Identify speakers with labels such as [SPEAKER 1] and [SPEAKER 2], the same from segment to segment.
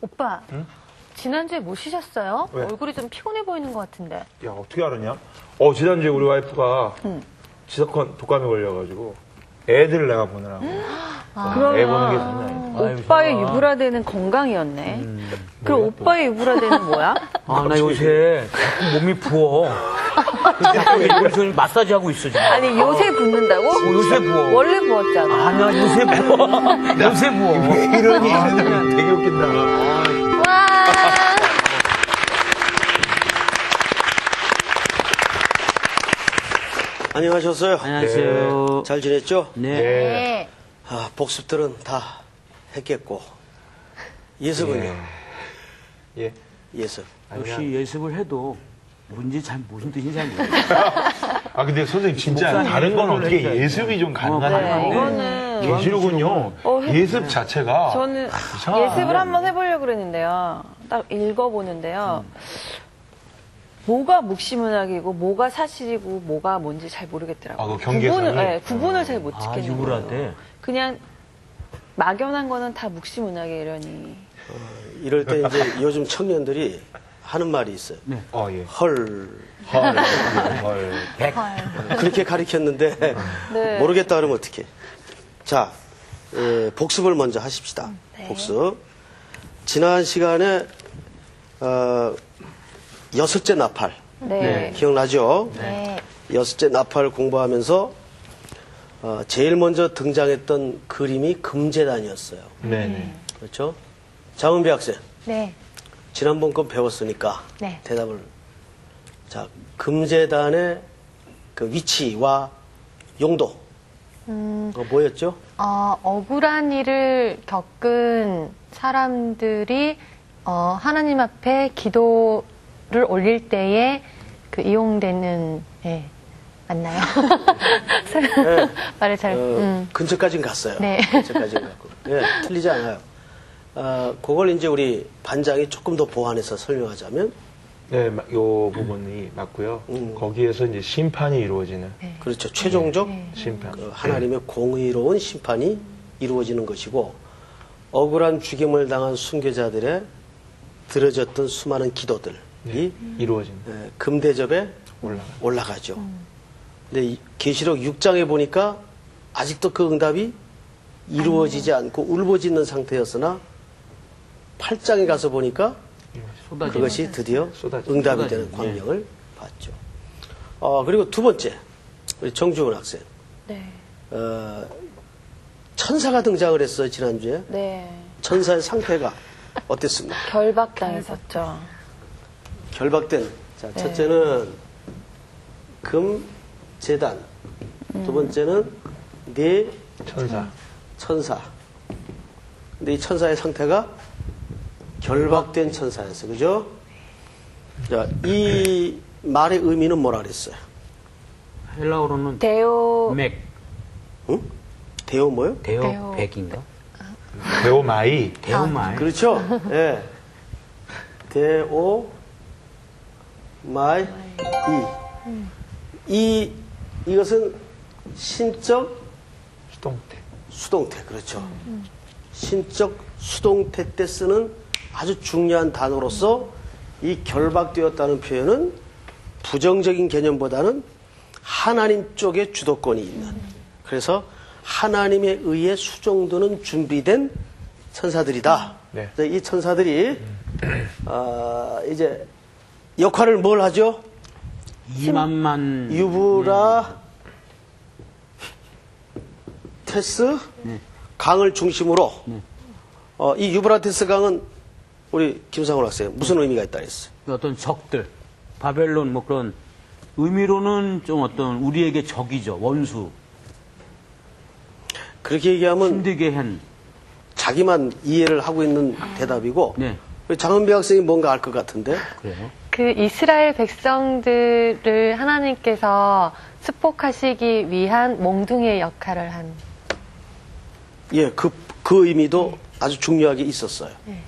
[SPEAKER 1] 오빠, 지난주에 뭐 쉬셨어요?
[SPEAKER 2] 왜?
[SPEAKER 1] 얼굴이 좀 피곤해 보이는 것 같은데.
[SPEAKER 2] 야, 어떻게 알았냐? 지난주에 우리 와이프가 지석헌 독감에 걸려가지고 애들을 내가 보느라고. 애 보는 게 장난 아니야.
[SPEAKER 3] 오빠의 유브라데는 건강이었네. 그럼 오빠의 유브라데는 뭐야?
[SPEAKER 4] 나 요새 자꾸 몸이 부어. 요새 마사지 하고 있어, 지금.
[SPEAKER 3] 아니 요새 붓는다고?
[SPEAKER 4] 요새 부어.
[SPEAKER 3] 원래 부었잖아.
[SPEAKER 4] 아니야, 요새 부어. 요새 부어.
[SPEAKER 2] 왜 이러니? 되게 웃긴다.
[SPEAKER 1] 와!
[SPEAKER 5] 안녕하셨어요?
[SPEAKER 4] 안녕하세요.
[SPEAKER 5] 잘 지냈죠?
[SPEAKER 4] 네.
[SPEAKER 1] 네.
[SPEAKER 5] 복습들은 다 했겠고. 예습은요?
[SPEAKER 2] 예.
[SPEAKER 5] 예습.
[SPEAKER 4] 역시 예습을 해도 무슨 뜻인지 잘 모르겠어요.
[SPEAKER 2] 근데 선생님 진짜
[SPEAKER 4] 목사님
[SPEAKER 2] 다른 건
[SPEAKER 4] 예술을
[SPEAKER 2] 어떻게
[SPEAKER 4] 해줘야지.
[SPEAKER 2] 예습이 좀
[SPEAKER 3] 네,
[SPEAKER 2] 가능하나요?
[SPEAKER 3] 이거는
[SPEAKER 2] 계시로군요. 예습 자체가
[SPEAKER 3] 저는
[SPEAKER 2] 이상하다.
[SPEAKER 3] 예습을 한번 해보려고 그랬는데요. 딱 읽어보는데요. 뭐가 묵시문학이고 뭐가 사실이고 뭐가 뭔지 잘 모르겠더라고요.
[SPEAKER 2] 그 경계선이?
[SPEAKER 3] 구분을 잘 못 짓겠는 거예요.
[SPEAKER 4] 유브라데.
[SPEAKER 3] 그냥 막연한 거는 다 묵시문학이려니.
[SPEAKER 5] 이럴 때 이제 요즘 청년들이 하는 말이 있어요.
[SPEAKER 4] 네.
[SPEAKER 2] 예.
[SPEAKER 5] 헐.
[SPEAKER 2] 헐.
[SPEAKER 5] 그렇게 가르쳤는데
[SPEAKER 3] 네.
[SPEAKER 5] 모르겠다 그러면 어떡해. 자, 복습을 먼저 하십시다. 복습. 지난 시간에 여섯째 나팔.
[SPEAKER 3] 네.
[SPEAKER 5] 기억나죠?
[SPEAKER 1] 네.
[SPEAKER 5] 여섯째 나팔을 공부하면서 제일 먼저 등장했던 그림이 금재단이었어요.
[SPEAKER 2] 네네.
[SPEAKER 5] 그렇죠? 장은비 학생,
[SPEAKER 1] 네.
[SPEAKER 5] 지난번 건 배웠으니까
[SPEAKER 1] 네.
[SPEAKER 5] 대답을. 자, 금재단의 그 위치와 용도. 뭐였죠?
[SPEAKER 1] 억울한 일을 겪은 사람들이 하나님 앞에 기도를 올릴 때에 그 이용되는, 예, 맞나요?
[SPEAKER 5] 네.
[SPEAKER 1] 말을 잘,
[SPEAKER 5] 근처까지는 갔어요.
[SPEAKER 1] 네.
[SPEAKER 5] 근처까지는 갔고. 예, 틀리지 않아요. 그걸 이제 우리 반장이 조금 더 보완해서 설명하자면,
[SPEAKER 2] 네, 요 부분이 맞고요. 거기에서 이제 심판이 이루어지는
[SPEAKER 5] 그렇죠. 최종적
[SPEAKER 2] 심판.
[SPEAKER 5] 그 하나님의 공의로운 심판이 이루어지는 것이고, 억울한 죽임을 당한 순교자들의 들어졌던 수많은 기도들이
[SPEAKER 2] 이루어지는.
[SPEAKER 5] 금대접에 올라가죠. 근데 계시록 6장에 보니까 아직도 그 응답이 이루어지지 않고 울부짖는 상태였으나 8장에 가서 보니까 그것이 드디어 응답이 되는 광경을 봤죠. 그리고 두 번째, 우리 정주원 학생.
[SPEAKER 3] 네.
[SPEAKER 5] 천사가 등장을 했어요, 지난주에.
[SPEAKER 3] 네.
[SPEAKER 5] 천사의 상태가 어땠습니까?
[SPEAKER 3] 결박당했었죠.
[SPEAKER 5] 결박된. 자, 첫째는 금재단. 두 번째는 네 천사. 근데 이 천사의 상태가 결박된 천사였어요. 그죠? 자, 이 말의 의미는 뭐라 그랬어요?
[SPEAKER 4] 헬라어로는
[SPEAKER 3] 데오
[SPEAKER 4] 맥.
[SPEAKER 5] 응? 데오 뭐요?
[SPEAKER 4] 데오 백인가?
[SPEAKER 2] 데오마이.
[SPEAKER 4] 데오마이.
[SPEAKER 5] 그렇죠? 예. 데오 마이 이것은 신적 수동태. 그렇죠. 신적 수동태 때 쓰는 아주 중요한 단어로서 이 결박되었다는 표현은 부정적인 개념보다는 하나님 쪽에 주도권이 있는, 그래서 하나님에 의해 수종드는 준비된 천사들이다.
[SPEAKER 2] 네.
[SPEAKER 5] 그래서 이 천사들이 이제 역할을 뭘 하죠?
[SPEAKER 4] 2만만
[SPEAKER 5] 유브라 테스 강을 중심으로 이 유브라테스 강은 우리 김상훈 학생 무슨 의미가 있다 그랬어요?
[SPEAKER 4] 어떤 적들, 바벨론 뭐 그런 의미로는 좀 어떤 우리에게 적이죠. 원수.
[SPEAKER 5] 그렇게 얘기하면
[SPEAKER 4] 힘들게 한.
[SPEAKER 5] 자기만 이해를 하고 있는 대답이고,
[SPEAKER 4] 네.
[SPEAKER 5] 우리 장은비 학생이 뭔가 알 것 같은데.
[SPEAKER 4] 그래요?
[SPEAKER 1] 그 이스라엘 백성들을 하나님께서 축복하시기 위한 몽둥이의 역할을 한.
[SPEAKER 5] 예, 그 의미도 아주 중요하게 있었어요.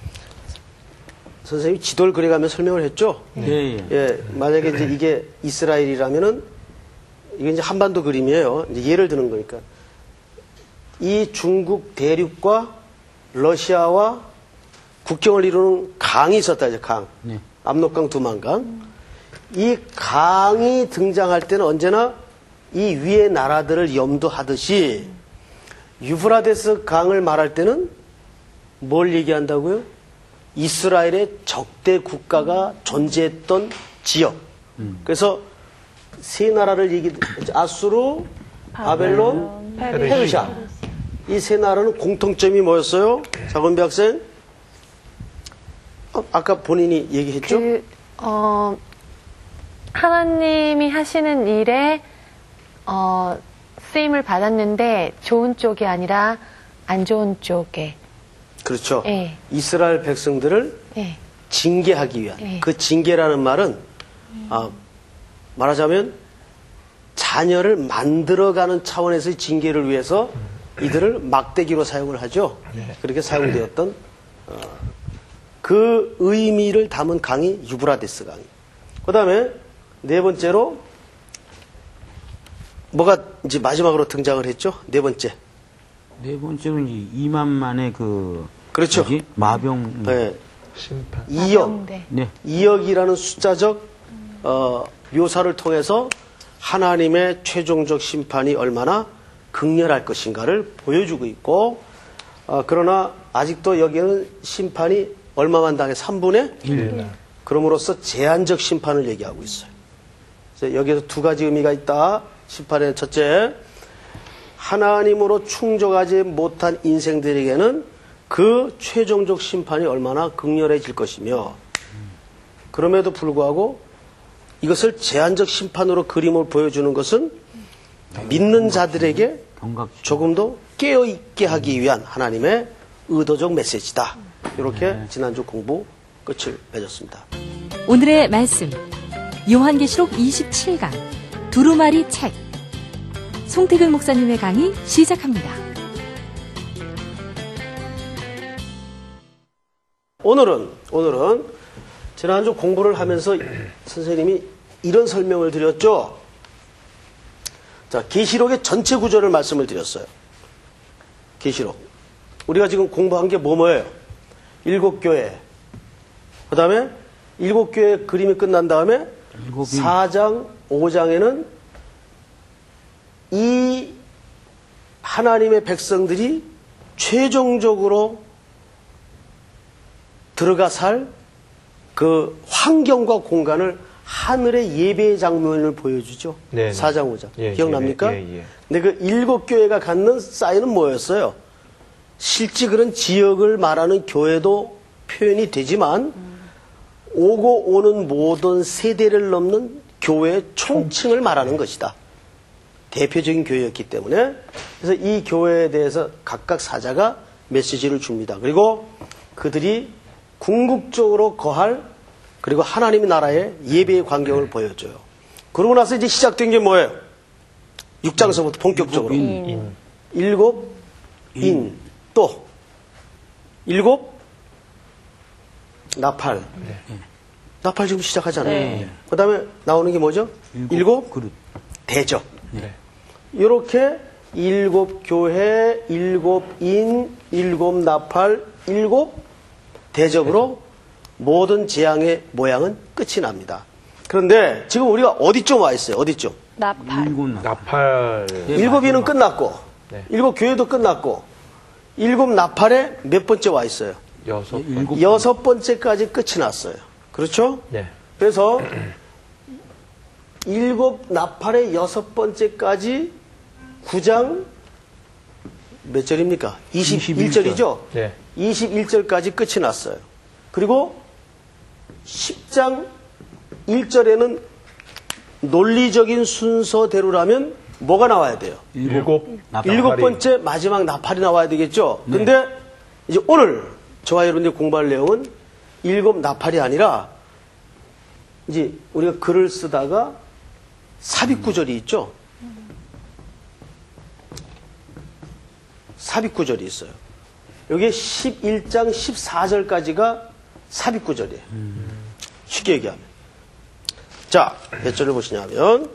[SPEAKER 5] 선생님이 지도를 그려가며 설명을 했죠?
[SPEAKER 4] 예.
[SPEAKER 5] 예, 만약에 이제 이게 이스라엘이라면은, 이게 이제 한반도 그림이에요. 이제 예를 드는 거니까. 이 중국 대륙과 러시아와 국경을 이루는 강이 있었다, 이제 강.
[SPEAKER 4] 네.
[SPEAKER 5] 압록강, 두만강. 이 강이 등장할 때는 언제나 이 위의 나라들을 염두하듯이 유프라데스 강을 말할 때는 뭘 얘기한다고요? 이스라엘의 적대 국가가 존재했던 지역. 그래서 세 나라를 아수르, 바벨론, 페르시아. 이 세 나라는 공통점이 뭐였어요? 자건비 학생? 아까 본인이 얘기했죠?
[SPEAKER 1] 하나님이 하시는 일에, 쓰임을 받았는데, 좋은 쪽이 아니라 안 좋은 쪽에.
[SPEAKER 5] 그렇죠.
[SPEAKER 1] 예.
[SPEAKER 5] 이스라엘 백성들을
[SPEAKER 1] 예.
[SPEAKER 5] 징계하기 위한
[SPEAKER 1] 예.
[SPEAKER 5] 그 징계라는 말은 말하자면 자녀를 만들어가는 차원에서의 징계를 위해서 이들을 막대기로 사용을 하죠. 그렇게 사용되었던 그 의미를 담은 강이 유브라데스 강이. 그 다음에 네 번째로 뭐가 이제 마지막으로 등장을 했죠. 네 번째.
[SPEAKER 4] 네 번째로는 이제 2만만의
[SPEAKER 5] 그렇죠.
[SPEAKER 4] 뭐지? 마병.
[SPEAKER 5] 네.
[SPEAKER 2] 심판.
[SPEAKER 5] 2억.
[SPEAKER 4] 네.
[SPEAKER 5] 2억이라는 숫자적 묘사를 통해서 하나님의 최종적 심판이 얼마나 극렬할 것인가를 보여주고 있고, 그러나 아직도 여기에는 심판이 얼마만 당해? 3분의 1. 그럼으로써 제한적 심판을 얘기하고 있어요. 그래서 여기에서 두 가지 의미가 있다. 심판의 첫째, 하나님으로 충족하지 못한 인생들에게는 그 최종적 심판이 얼마나 극렬해질 것이며, 그럼에도 불구하고 이것을 제한적 심판으로 그림을 보여주는 것은 믿는 자들에게 조금 더 깨어있게 하기 위한 하나님의 의도적 메시지다. 이렇게 지난주 공부 끝을 맺었습니다.
[SPEAKER 6] 오늘의 말씀 요한계시록 27강 두루마리 책 송태극 목사님의 강의 시작합니다.
[SPEAKER 5] 오늘은 지난주 공부를 하면서 선생님이 이런 설명을 드렸죠. 자, 계시록의 전체 구조를 말씀을 드렸어요. 계시록. 우리가 지금 공부한 게 뭐예요? 7교회. 그 다음에 7교회 그림이 끝난 다음에 4장, 5장에는 이 하나님의 백성들이 최종적으로 들어가 살 그 환경과 공간을 하늘의 예배의 장면을 보여주죠.
[SPEAKER 2] 네, 네.
[SPEAKER 5] 4장, 5장.
[SPEAKER 2] 예,
[SPEAKER 5] 기억납니까?
[SPEAKER 2] 예.
[SPEAKER 5] 근데 그 7교회가 갖는 사인은 뭐였어요? 실제 그런 지역을 말하는 교회도 표현이 되지만 오고 오는 모든 세대를 넘는 교회의 총칭을 말하는 것이다. 대표적인 교회였기 때문에 그래서 이 교회에 대해서 각각 사자가 메시지를 줍니다. 그리고 그들이 궁극적으로 거할 그리고 하나님의 나라의 예배의 광경을 보여줘요. 그러고 나서 이제 시작된 게 뭐예요? 6장서부터 본격적으로. 일곱 인. 또 일곱 나팔. 나팔 지금 시작하잖아요. 그 다음에 나오는 게 뭐죠? 일곱
[SPEAKER 4] 그릇.
[SPEAKER 5] 대접.
[SPEAKER 2] 네.
[SPEAKER 5] 이렇게 7교회, 7인, 7나팔, 7 대접으로 모든 재앙의 모양은 끝이 납니다. 그런데 지금 우리가 어디쯤 와 있어요? 어디쯤?
[SPEAKER 3] 나팔.
[SPEAKER 2] 나팔.
[SPEAKER 5] 7인은 끝났고,
[SPEAKER 2] 네.
[SPEAKER 5] 7교회도 끝났고, 7나팔에 몇 번째 와 있어요?
[SPEAKER 2] 6.
[SPEAKER 5] 6번째까지 끝이 났어요. 그렇죠?
[SPEAKER 2] 네.
[SPEAKER 5] 그래서 7나팔의 6번째까지 9장 몇 절입니까? 21절이죠?
[SPEAKER 2] 네.
[SPEAKER 5] 21절까지 끝이 났어요. 그리고 10장 1절에는 논리적인 순서대로라면 뭐가 나와야 돼요? 7번째 마지막 나팔이 나와야 되겠죠? 근데 이제 오늘 저와 여러분들이 공부할 내용은 7나팔이 아니라 이제 우리가 글을 쓰다가 삽입구절이 있죠? 삽입구절이 있어요. 여기에 11장 14절까지가 삽입구절이에요. 쉽게 얘기하면. 자, 몇 절을 보시냐면,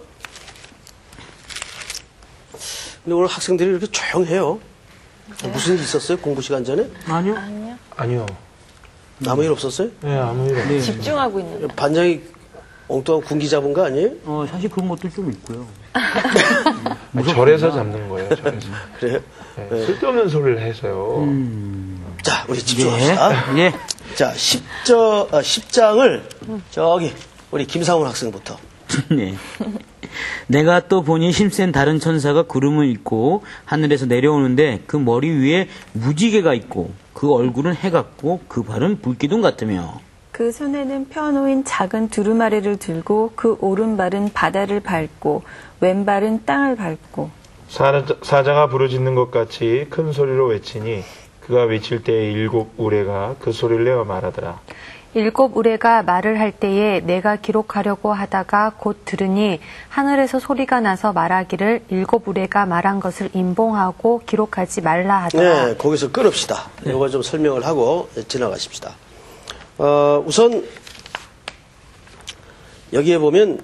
[SPEAKER 5] 근데 오늘 학생들이 이렇게 조용해요. 무슨 일 있었어요? 공부 시간 전에?
[SPEAKER 4] 아니요.
[SPEAKER 2] 아니요.
[SPEAKER 5] 아무 일 없었어요?
[SPEAKER 2] 네, 아무 일 없어요.
[SPEAKER 3] 집중하고 있는.
[SPEAKER 5] 반장이 엉뚱한 군기 잡은 거 아니에요?
[SPEAKER 4] 사실 그런 것도 좀 있고요.
[SPEAKER 2] 절에서 잡는 거예요, 절에서.
[SPEAKER 5] 그래요?
[SPEAKER 2] 네, 쓸데없는 소리를 해서요.
[SPEAKER 5] 자, 우리 집중합시다.
[SPEAKER 4] 예.
[SPEAKER 5] 자, 10장을 저기 우리 김상훈 학생부터.
[SPEAKER 4] 네. 내가 또 보니 힘센 다른 천사가 구름을 입고 하늘에서 내려오는데 그 머리 위에 무지개가 있고 그 얼굴은 해 같고 그 발은 불기둥 같으며
[SPEAKER 7] 그 손에는 펴놓인 작은 두루마리를 들고 그 오른발은 바다를 밟고 왼발은 땅을 밟고
[SPEAKER 2] 사자가 부르짖는 것 같이 큰 소리로 외치니 그가 외칠 때에 7 우레가 그 소리를 내어 말하더라.
[SPEAKER 1] 7 우레가 말을 할 때에 내가 기록하려고 하다가 곧 들으니 하늘에서 소리가 나서 말하기를 7 우레가 말한 것을 임봉하고 기록하지 말라 하더라.
[SPEAKER 5] 네, 거기서 끊읍시다. 이거 좀 설명을 하고 지나가십시다. 우선 여기에 보면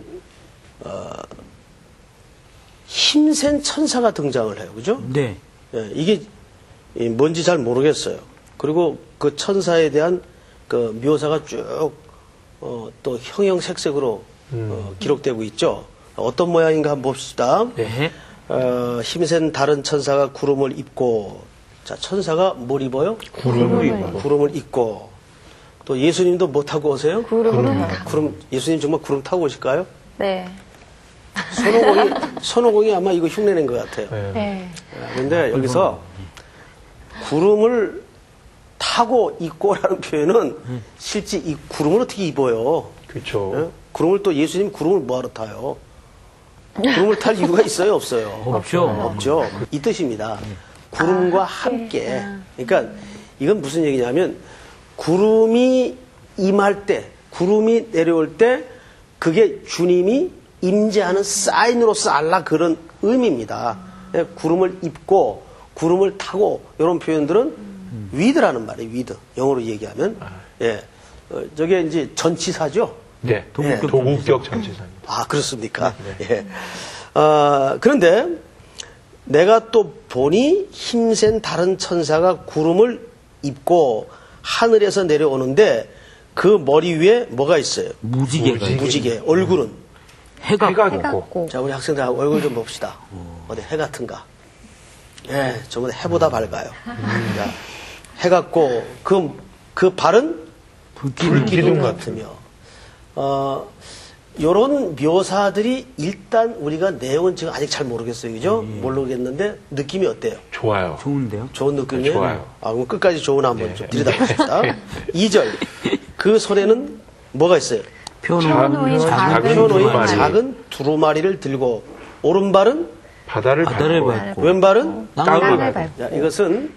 [SPEAKER 5] 힘센 천사가 등장을 해요. 그죠?
[SPEAKER 4] 네.
[SPEAKER 5] 예, 이게 뭔지 잘 모르겠어요. 그리고 그 천사에 대한 그 묘사가 쭉 또 형형색색으로 기록되고 있죠. 어떤 모양인가 한번 봅시다.
[SPEAKER 4] 네.
[SPEAKER 5] 힘센 다른 천사가 구름을 입고, 자, 천사가 뭘 입어요? 구름을 입고. 또 예수님도 뭐 타고 오세요? 구름, 예수님 정말 구름 타고 오실까요?
[SPEAKER 3] 네.
[SPEAKER 5] 손오공이 아마 이거 흉내낸 것 같아요.
[SPEAKER 1] 네.
[SPEAKER 5] 그런데 여기서 구름을 타고 입고라는 표현은 실제 이 구름을 어떻게 입어요?
[SPEAKER 2] 그렇죠.
[SPEAKER 5] 예? 구름을 또 예수님 구름을 뭐하러 타요? 구름을 탈 이유가 있어요? 없어요? 없죠. 이 뜻입니다. 구름과 함께. 그러니까 이건 무슨 얘기냐면 구름이 임할 때, 구름이 내려올 때 그게 주님이 임재하는 사인으로서 알라 그런 의미입니다. 예, 구름을 입고 구름을 타고 이런 표현들은 위드라는 말이에요. 위드. 영어로 얘기하면. 예. 저게 이제 전치사죠.
[SPEAKER 2] 네, 도국격 전치사입니다.
[SPEAKER 5] 아, 그렇습니까? 예. 그런데 내가 또 보니 힘센 다른 천사가 구름을 입고 하늘에서 내려오는데 그 머리 위에 뭐가 있어요?
[SPEAKER 4] 무지개가
[SPEAKER 5] 무지개. 얼굴은?
[SPEAKER 4] 해가
[SPEAKER 2] 있고.
[SPEAKER 5] 자, 우리 학생들 얼굴 좀 봅시다. 어디 해 같은가? 예, 저보다 해보다 밝아요. 자, 해 같고, 그 발은 불기둥 같으며, 요런 묘사들이 일단 우리가 내용은 지금 아직 잘 모르겠어요. 그죠? 모르겠는데, 느낌이 어때요?
[SPEAKER 2] 좋아요.
[SPEAKER 4] 좋은데요?
[SPEAKER 5] 좋은 느낌이에요?
[SPEAKER 2] 좋아요.
[SPEAKER 5] 아, 그럼 끝까지 좋은 한번 좀 들여다봅시다. 2절. 그 손에는 뭐가 있어요?
[SPEAKER 1] 펴놓인
[SPEAKER 5] 펴놓인 작은 두루마리를 들고, 오른발은
[SPEAKER 2] 바다를 밟고.
[SPEAKER 5] 왼발은
[SPEAKER 2] 땅을
[SPEAKER 1] 밟고.
[SPEAKER 2] 밟고.
[SPEAKER 5] 자, 이것은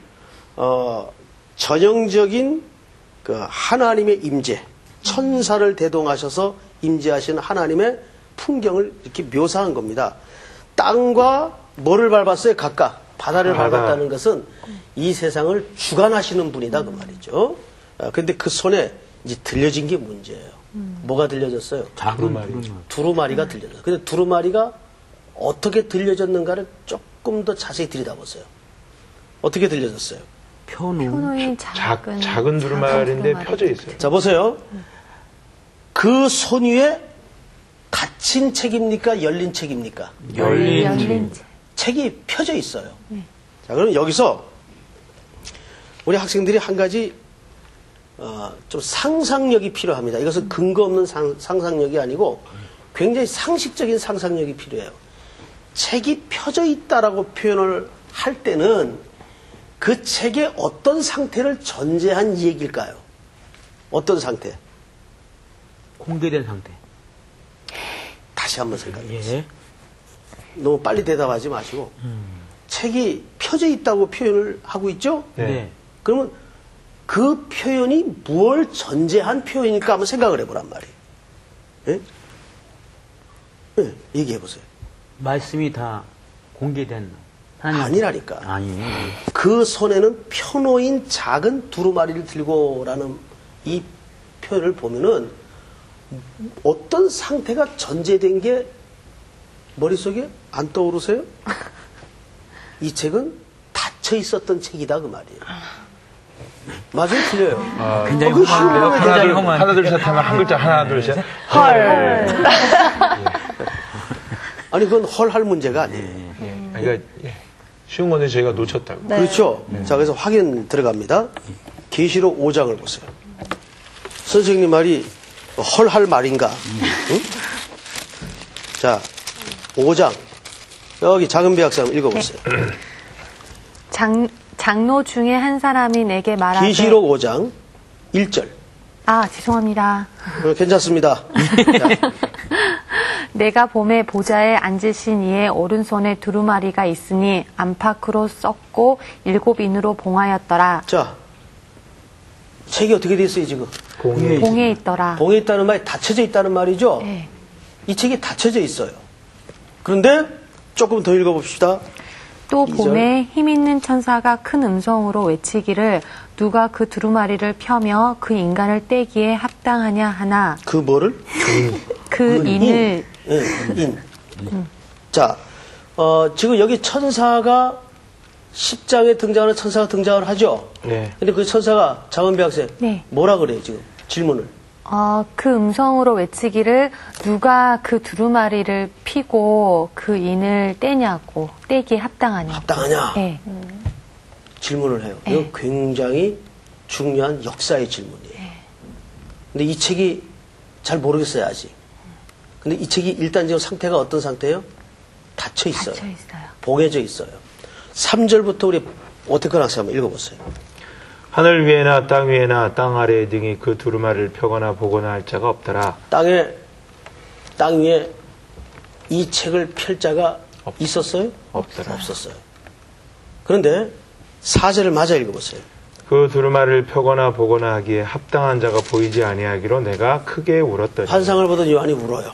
[SPEAKER 5] 전형적인 그 하나님의 임재, 천사를 대동하셔서 임재하시는 하나님의 풍경을 이렇게 묘사한 겁니다. 땅과 뭐를 밟았어요? 각각 바다를 밟았다는 것은 이 세상을 주관하시는 분이다 그 말이죠. 그런데 그 손에 이제 들려진 게 문제예요. 뭐가 들려졌어요? 두루마리가 들려졌어요. 근데 두루마리가 어떻게 들려졌는가를 조금 더 자세히 들여다보세요. 어떻게 들려졌어요?
[SPEAKER 1] 펴놓인
[SPEAKER 2] 작은 두루마리인데 펴져 있어요.
[SPEAKER 5] 자, 보세요. 그 손 위에 닫힌 책입니까? 열린 책입니까?
[SPEAKER 2] 열린 책.
[SPEAKER 5] 책이 펴져 있어요. 자, 그럼 여기서 우리 학생들이 한 가지 좀 상상력이 필요합니다. 이것은 근거 없는 상상력이 아니고 굉장히 상식적인 상상력이 필요해요. 책이 펴져 있다라고 표현을 할 때는 그 책의 어떤 상태를 전제한 얘기일까요? 어떤 상태?
[SPEAKER 4] 공개된 상태.
[SPEAKER 5] 다시 한번 생각해 보세요.
[SPEAKER 4] 예.
[SPEAKER 5] 너무 빨리 대답하지 마시고 책이 펴져 있다고 표현을 하고 있죠?
[SPEAKER 4] 네.
[SPEAKER 5] 그러면 그 표현이 무엇을 전제한 표현일까 한번 생각을 해보란 말이에요. 예? 예, 얘기해 보세요.
[SPEAKER 4] 말씀이 다 공개된 하나님.
[SPEAKER 5] 아니라니까.
[SPEAKER 4] 아니에요.
[SPEAKER 5] 그 손에는 펴놓인 작은 두루마리를 들고라는 이 표현을 보면은 어떤 상태가 전제된 게 머릿속에 안 떠오르세요? 이 책은 닫혀 있었던 책이다 그 말이에요. 맞아요, 틀려요.
[SPEAKER 4] 굉장히
[SPEAKER 5] 그거
[SPEAKER 4] 험한데요.
[SPEAKER 5] 쉬워요.
[SPEAKER 4] 굉장히 험한.
[SPEAKER 2] 하나, 둘, 셋 하면 한 글자 하나, 둘, 셋.
[SPEAKER 5] 아니, 그건 헐할 문제가 아니에요.
[SPEAKER 2] 그러니까 쉬운 건데 저희가 놓쳤다고.
[SPEAKER 5] 그렇죠. 자, 그래서 확인 들어갑니다. 계시록 5장을 보세요. 선생님 말이 헐할 말인가? 응? 자, 5장. 여기 작은 비약사 한번 읽어보세요.
[SPEAKER 1] 장로 중에 한 사람이 내게 말하되
[SPEAKER 5] 계시록 5장 1절.
[SPEAKER 1] 아, 죄송합니다.
[SPEAKER 5] 괜찮습니다. 자,
[SPEAKER 1] 내가 봄에 보좌에 앉으신 이의 오른손에 두루마리가 있으니 안팎으로 썩고 7인으로 봉하였더라.
[SPEAKER 5] 자, 책이 어떻게 돼 있어요, 지금?
[SPEAKER 1] 봉에 있더라.
[SPEAKER 5] 봉에 있다는 말이 닫혀져 있다는 말이죠?
[SPEAKER 1] 네.
[SPEAKER 5] 이 책이 닫혀져 있어요. 그런데 조금 더 읽어봅시다.
[SPEAKER 1] 또
[SPEAKER 5] 이절.
[SPEAKER 1] 봄에 힘있는 천사가 큰 음성으로 외치기를 누가 그 두루마리를 펴며 그 인간을 떼기에 합당하냐 하나
[SPEAKER 5] 그 뭐를?
[SPEAKER 1] 그 인을
[SPEAKER 5] 예, 인. 자, 지금 여기 천사가 10장에 등장하는 천사가 등장을 하죠?
[SPEAKER 2] 네.
[SPEAKER 5] 근데 그 천사가 장원배 학생,
[SPEAKER 1] 네.
[SPEAKER 5] 뭐라 그래요, 지금? 질문을.
[SPEAKER 1] 그 음성으로 외치기를 누가 그 두루마리를 피고 그 인을 떼냐고 떼기에 합당하냐.
[SPEAKER 5] 합당하냐?
[SPEAKER 1] 네.
[SPEAKER 5] 질문을 해요.
[SPEAKER 1] 네.
[SPEAKER 5] 이거 굉장히 중요한 역사의 질문이에요. 근데 이 책이 잘 모르겠어요, 아직. 근데 이 책이 일단 지금 상태가 어떤 상태예요? 닫혀 있어요.
[SPEAKER 1] 닫혀 있어요.
[SPEAKER 5] 봉해져 있어요. 3절부터 우리 오태권 학생 한번 읽어보세요.
[SPEAKER 2] 하늘 위에나 땅 위에나 땅 아래에 등이 그 두루마리를 펴거나 보거나 할 자가 없더라.
[SPEAKER 5] 땅 위에 이 책을 펼 자가 있었어요?
[SPEAKER 2] 없더라.
[SPEAKER 5] 없었어요. 그런데 4절을 맞아 읽어보세요.
[SPEAKER 2] 그 두루마리를 펴거나 보거나 하기에 합당한 자가 보이지 아니하기로 내가 크게 울었더니.
[SPEAKER 5] 환상을 보던 요한이 울어요.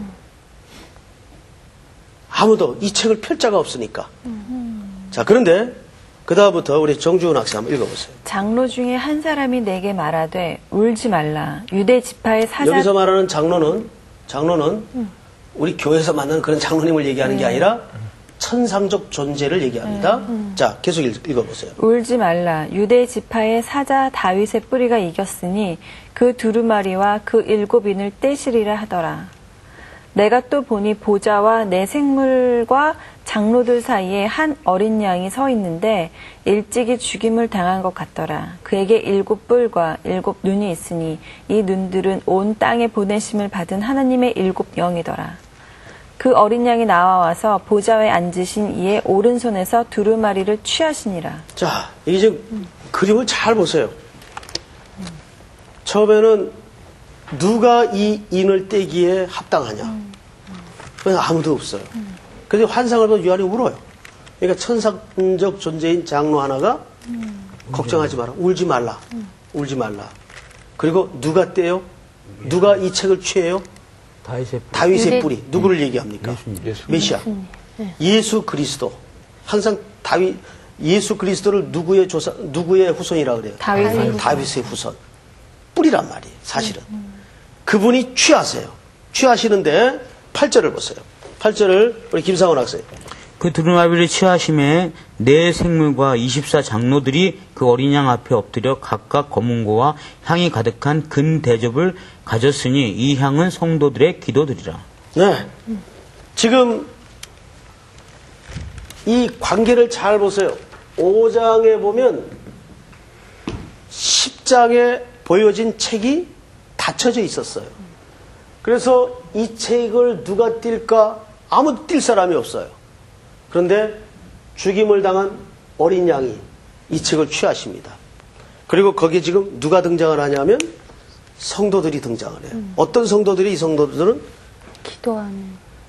[SPEAKER 5] 아무도 이 책을 펼 자가 없으니까. 자, 그런데 그 다음부터 우리 정주훈 학생 한번 읽어보세요.
[SPEAKER 7] 장로 중에 한 사람이 내게 말하되 울지 말라. 유대 지파의 사자
[SPEAKER 5] 여기서 말하는 장로는 우리 교회에서 만나는 그런 장로님을 얘기하는 게 아니라 천상적 존재를 얘기합니다. 자, 계속 읽어보세요.
[SPEAKER 7] 울지 말라. 유대 지파의 사자 다윗의 뿌리가 이겼으니 그 두루마리와 그 7인을 떼시리라 하더라. 내가 또 보니 보좌와 내 생물과 장로들 사이에 한 어린 양이 서 있는데 일찍이 죽임을 당한 것 같더라. 그에게 7뿔과 7눈이 있으니 이 눈들은 온 땅에 보내심을 받은 하나님의 7영이더라. 그 어린 양이 나와와서 보좌에 앉으신 이의 오른손에서 두루마리를 취하시니라.
[SPEAKER 5] 자, 이게 지금 그림을 잘 보세요. 처음에는 누가 이 인을 떼기에 합당하냐? 그래서 아무도 없어요. 그래서 환상을 보면 요한이 울어요. 그러니까 천상적 존재인 장로 하나가 걱정하지 마라. 울지 말라. 울지 말라. 그리고 누가 떼요? 누가 이 책을 취해요? 다윗의 뿌리. 누구를 얘기합니까? 메시아. 예수 그리스도. 항상 예수 그리스도를 누구의 후손이라 그래요? 다윗의 후손. 뿌리란 말이에요, 사실은. 그분이 취하세요. 취하시는데 8절을 보세요. 8절을 우리 김상원 학생.
[SPEAKER 4] 그 두루마리를 취하심에 내 생물과 24 장로들이 그 어린 양 앞에 엎드려 각각 검은고와 향이 가득한 금 대접을 가졌으니 이 향은 성도들의 기도들이라.
[SPEAKER 5] 네. 지금 이 관계를 잘 보세요. 5장에 보면 10장에 보여진 책이 닫혀져 있었어요. 그래서 이 책을 누가 뛸까? 아무도 뛸 사람이 없어요. 그런데 죽임을 당한 어린 양이 이 책을 취하십니다. 그리고 거기에 지금 누가 등장을 하냐면 성도들이 등장을 해요. 어떤 성도들이? 이 성도들은
[SPEAKER 1] 기도하는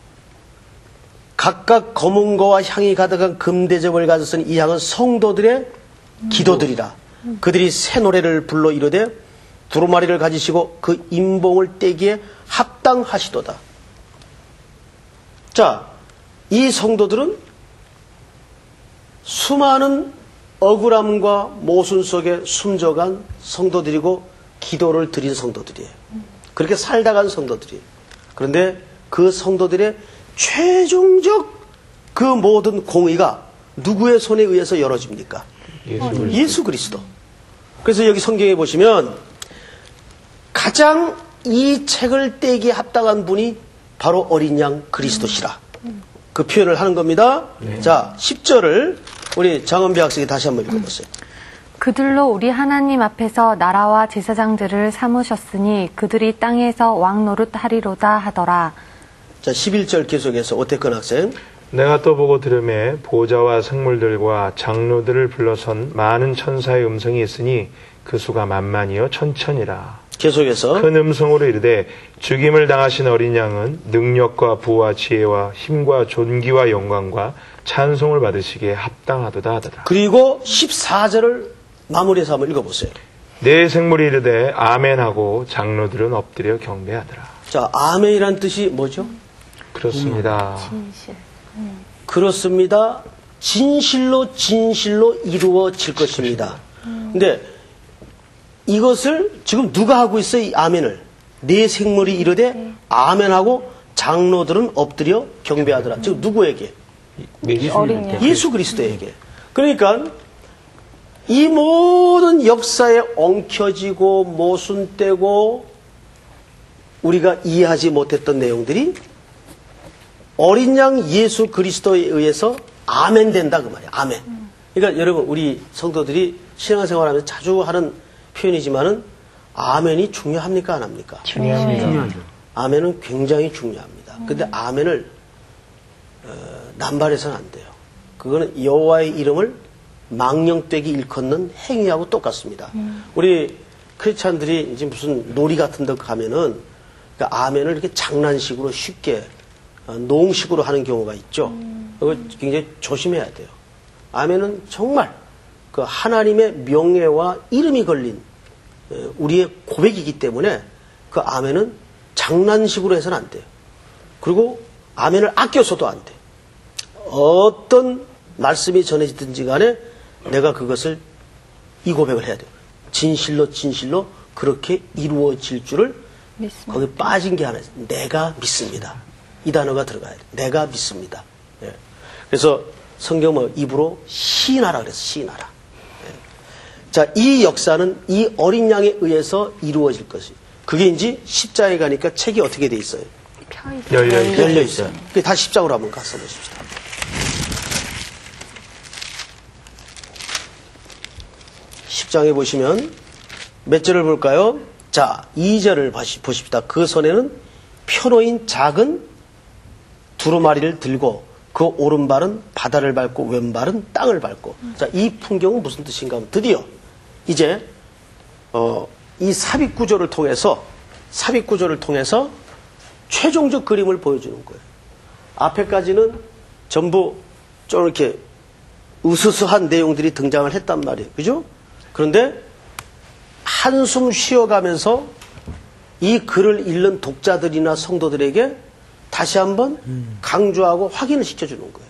[SPEAKER 5] 각각 검은 거와 향이 가득한 금대접을 가졌으니 이 향은 성도들의 기도들이라. 그들이 새 노래를 불러 이르되 두루마리를 가지시고 그 인봉을 떼기에 합당하시도다. 자, 이 성도들은 수많은 억울함과 모순 속에 숨져간 성도들이고 기도를 드린 성도들이에요. 그렇게 살다 간 성도들이에요. 그런데 그 성도들의 최종적 그 모든 공의가 누구의 손에 의해서 열어집니까? 예수 그리스도. 그래서 여기 성경에 보시면 가장 이 책을 떼기에 합당한 분이 바로 어린 양 그리스도시라. 그 표현을 하는 겁니다. 자, 10절을 우리 장원비 학생이 다시 한번 읽어보세요.
[SPEAKER 1] 그들로 우리 하나님 앞에서 나라와 제사장들을 삼으셨으니 그들이 땅에서 왕 노릇하리로다 하더라.
[SPEAKER 5] 자, 11절 계속해서 오태근 학생.
[SPEAKER 2] 내가 또 보고 들음에 보좌와 생물들과 장로들을 불러선 많은 천사의 음성이 있으니 그 수가 만만이요 천천이라.
[SPEAKER 5] 계속해서.
[SPEAKER 2] 큰 음성으로 이르되 죽임을 당하신 어린 양은 능력과 부와 지혜와 힘과 존귀와 영광과 찬송을 받으시기에 합당하도다 하더라.
[SPEAKER 5] 그리고 14절을 마무리해서 한번 읽어보세요.
[SPEAKER 2] 네 생물이 이르되 아멘하고 장로들은 엎드려 경배하더라.
[SPEAKER 5] 자, 아멘이란 뜻이 뭐죠?
[SPEAKER 2] 그렇습니다.
[SPEAKER 5] 그렇습니다. 진실로 이루어질 것입니다. 근데 이것을 지금 누가 하고 있어요? 이 아멘을. 네 생물이 이르되 아멘하고 장로들은 엎드려 경배하더라. 지금 누구에게?
[SPEAKER 3] 어린 양.
[SPEAKER 5] 예수 그리스도에게. 그러니까 이 모든 역사에 엉켜지고 모순되고 우리가 이해하지 못했던 내용들이 어린 양 예수 그리스도에 의해서 아멘 된다 그 말이에요. 아멘. 그러니까 여러분 우리 성도들이 신앙생활하면서 자주 하는 표현이지만은 아멘이 중요합니까 안 합니까?
[SPEAKER 4] 중요하죠.
[SPEAKER 5] 아멘은 굉장히 중요합니다. 근데 아멘을 남발해서는 안 돼요. 그거는 여호와의 이름을 망령되게 일컫는 행위하고 똑같습니다. 우리 크리스찬들이 이제 무슨 놀이 같은 데 가면은 그러니까 아멘을 이렇게 장난식으로 쉽게 농식으로 하는 경우가 있죠. 그거 굉장히 조심해야 돼요. 아멘은 정말 그 하나님의 명예와 이름이 걸린 우리의 고백이기 때문에 그 아멘은 장난식으로 해서는 안 돼요. 그리고 아멘을 아껴서도 안 돼. 어떤 말씀이 전해지든지 간에 내가 그것을 이 고백을 해야 돼요. 진실로 그렇게 이루어질 줄을
[SPEAKER 3] 믿습니다.
[SPEAKER 5] 거기 빠진 게 하나 있어요. 내가 믿습니다. 이 단어가 들어가야 돼요. 내가 믿습니다. 예. 그래서 성경 뭐 입으로 시인하라 그래서 시인하라. 예. 자, 이 역사는 이 어린 양에 의해서 이루어질 것이. 그게 이제 십자에 가니까 책이 어떻게 돼 있어요? 열려 있어요. 그게 다시 십자으로 한번 가서 보십시다. 10장에 보시면 몇 절을 볼까요? 자, 2절을 보십시다. 그 손에는 표로인 작은 두루마리를 들고 그 오른발은 바다를 밟고 왼발은 땅을 밟고. 자, 이 풍경은 무슨 뜻인가 하면 드디어 이제 이 삽입 구조를 통해서 최종적 그림을 보여주는 거예요. 앞에까지는 전부 좀 이렇게 으스스한 내용들이 등장을 했단 말이에요. 그죠? 그런데 한숨 쉬어가면서 이 글을 읽는 독자들이나 성도들에게 다시 한번 강조하고 확인을 시켜주는 거예요.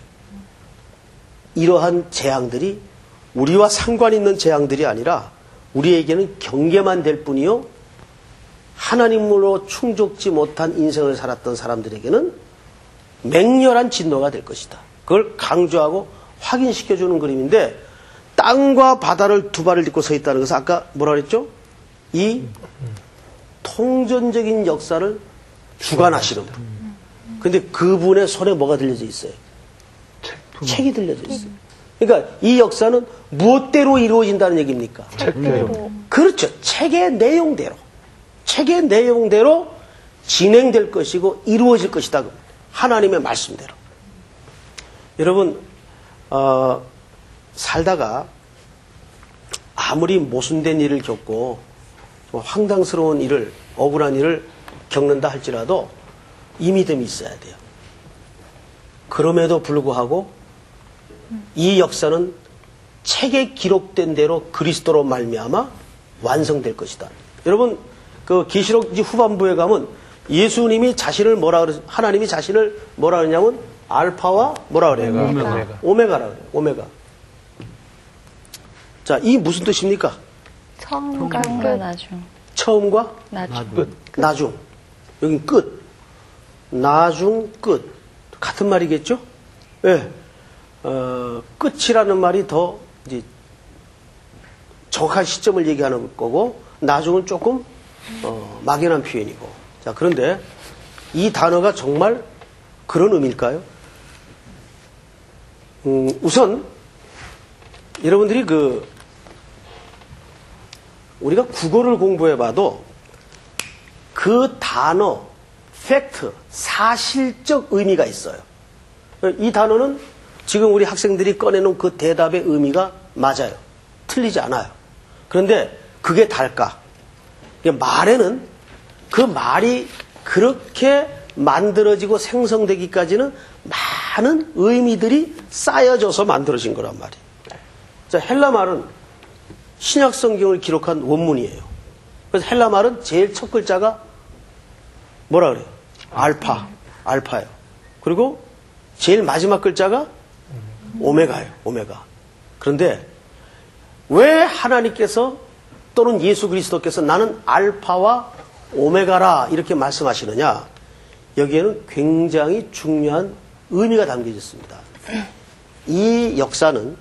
[SPEAKER 5] 이러한 재앙들이 우리와 상관 있는 재앙들이 아니라 우리에게는 경계만 될 뿐이요. 하나님으로 충족지 못한 인생을 살았던 사람들에게는 맹렬한 진노가 될 것이다. 그걸 강조하고 확인시켜주는 그림인데 땅과 바다를 두 발을 딛고 서 있다는 것은 아까 뭐라 그랬죠? 이 통전적인 역사를 주관하시는 분. 근데 그분의 손에 뭐가 들려져 있어요? 책이 들려져 있어요. 그러니까 이 역사는 무엇대로 이루어진다는 얘기입니까?
[SPEAKER 2] 책대로.
[SPEAKER 5] 그렇죠. 책의 내용대로 진행될 것이고 이루어질 것이다. 하나님의 말씀대로. 여러분 살다가 아무리 모순된 일을 겪고 황당스러운 일을, 억울한 일을 겪는다 할지라도 이 믿음이 있어야 돼요. 그럼에도 불구하고 이 역사는 책에 기록된 대로 그리스도로 말미암아 완성될 것이다. 여러분 그 계시록 후반부에 가면 예수님이 자신을 하나님이 자신을 뭐라 그러냐면 알파와 뭐라 그래요? 오메가라 그래요. 오메가. 자, 이 무슨 뜻입니까?
[SPEAKER 3] 처음과 나중.
[SPEAKER 5] 처음과
[SPEAKER 3] 나중.
[SPEAKER 5] 나중. 여긴 끝. 나중, 끝. 같은 말이겠죠? 예. 끝이라는 말이 더 이제 정확한 시점을 얘기하는 거고 나중은 조금 막연한 표현이고. 자, 그런데 이 단어가 정말 그런 의미일까요? 우선 여러분들이 우리가 국어를 공부해봐도 그 단어, 팩트, 사실적 의미가 있어요. 이 단어는 지금 우리 학생들이 꺼내놓은 그 대답의 의미가 맞아요. 틀리지 않아요. 그런데 그게 달까? 말에는 그 말이 그렇게 만들어지고 생성되기까지는 많은 의미들이 쌓여져서 만들어진 거란 말이에요. 자, 헬라 말은 신약 성경을 기록한 원문이에요. 그래서 헬라 말은 제일 첫 글자가 뭐라 그래요? 알파예요. 그리고 제일 마지막 글자가 오메가예요. 오메가. 그런데 왜 하나님께서 또는 예수 그리스도께서 나는 알파와 오메가라 이렇게 말씀하시느냐? 여기에는 굉장히 중요한 의미가 담겨져 있습니다. 이 역사는